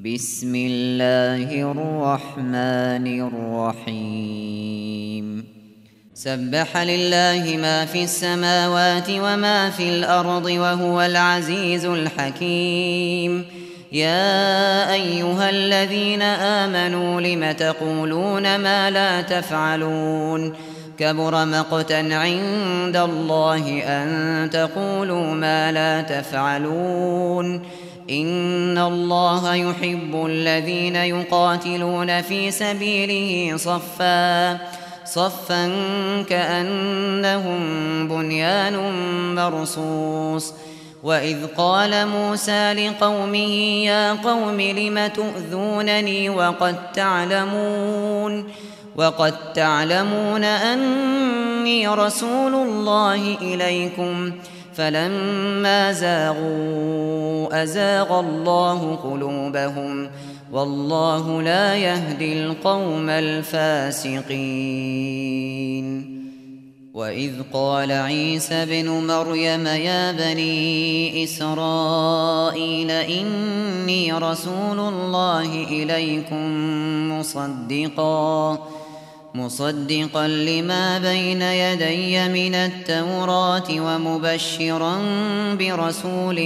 بسم الله الرحمن الرحيم سبح لله ما في السماوات وما في الأرض وهو العزيز الحكيم يا أيها الذين آمنوا لم تقولون ما لا تفعلون كبر مقتا عند الله أن تقولوا ما لا تفعلون إن الله يحب الذين يقاتلون في سبيله صفا كأنهم بنيان مرصوص وإذ قال موسى لقومه يا قوم لم تؤذونني وقد تعلمون أني رسول الله إليكم فلما زاغوا أزاغ الله قلوبهم والله لا يهدي القوم الفاسقين وإذ قال عيسى ابن مريم يا بني إسرائيل إني رسول الله إليكم مصدقا لما بين يدي من التوراة ومبشرا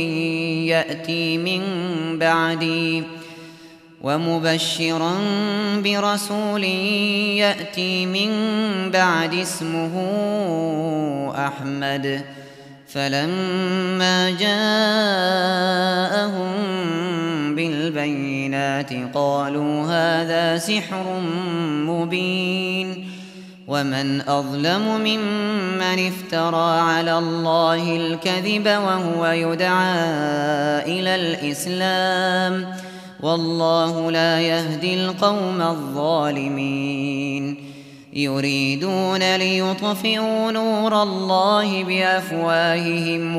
برسول يأتي من بعد اسمه أحمد فلما جاءهم بالبينات قالوا هذا سحر مبين ومن أظلم ممن افترى على الله الكذب وهو يدعى إلى الإسلام والله لا يهدي القوم الظالمين يريدون ليطفئوا نور الله بأفواههم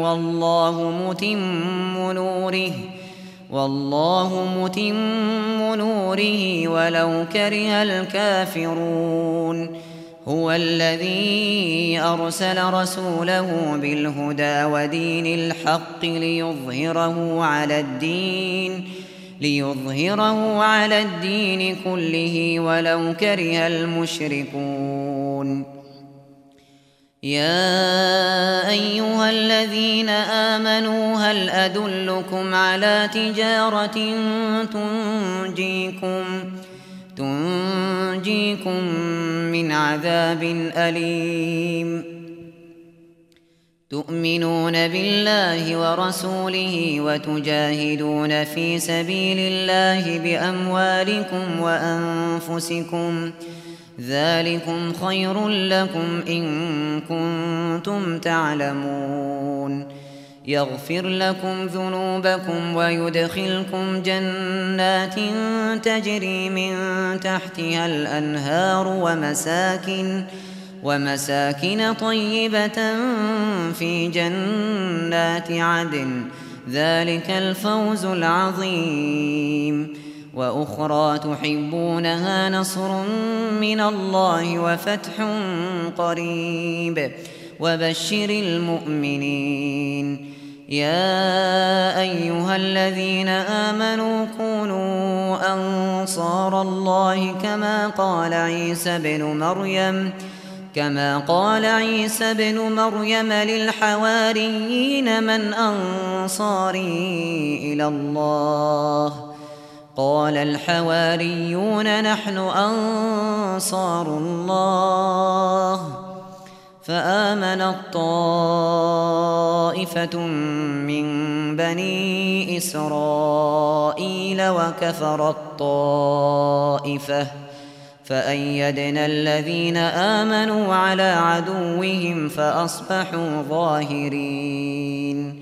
والله متم نوره ولو كره الكافرون هو الذي أرسل رسوله بالهدى ودين الحق ليظهره على الدين كله ولو كره المشركون يا أيها الذين آمنوا هل أدلكم على تجارة تنجيكم من عذاب أليم تؤمنون بالله ورسوله وتجاهدون في سبيل الله بأموالكم وأنفسكم ذلكم خير لكم إن كنتم تعلمون يغفر لكم ذنوبكم ويدخلكم جنات تجري من تحتها الأنهار ومساكن طيبة في جنات عدن ذلك الفوز العظيم وأخرى تحبونها نصر من الله وفتح قريب وبشر المؤمنين يا أيها الذين آمنوا كونوا أنصار الله كما قال عيسى بن مريم للحواريين من أنصاري إلى الله قال الحواريون نحن أنصار الله فآمنت طائفة من بني إسرائيل وكفرت طائفة فأيدنا الذين آمنوا على عدوهم فأصبحوا ظاهرين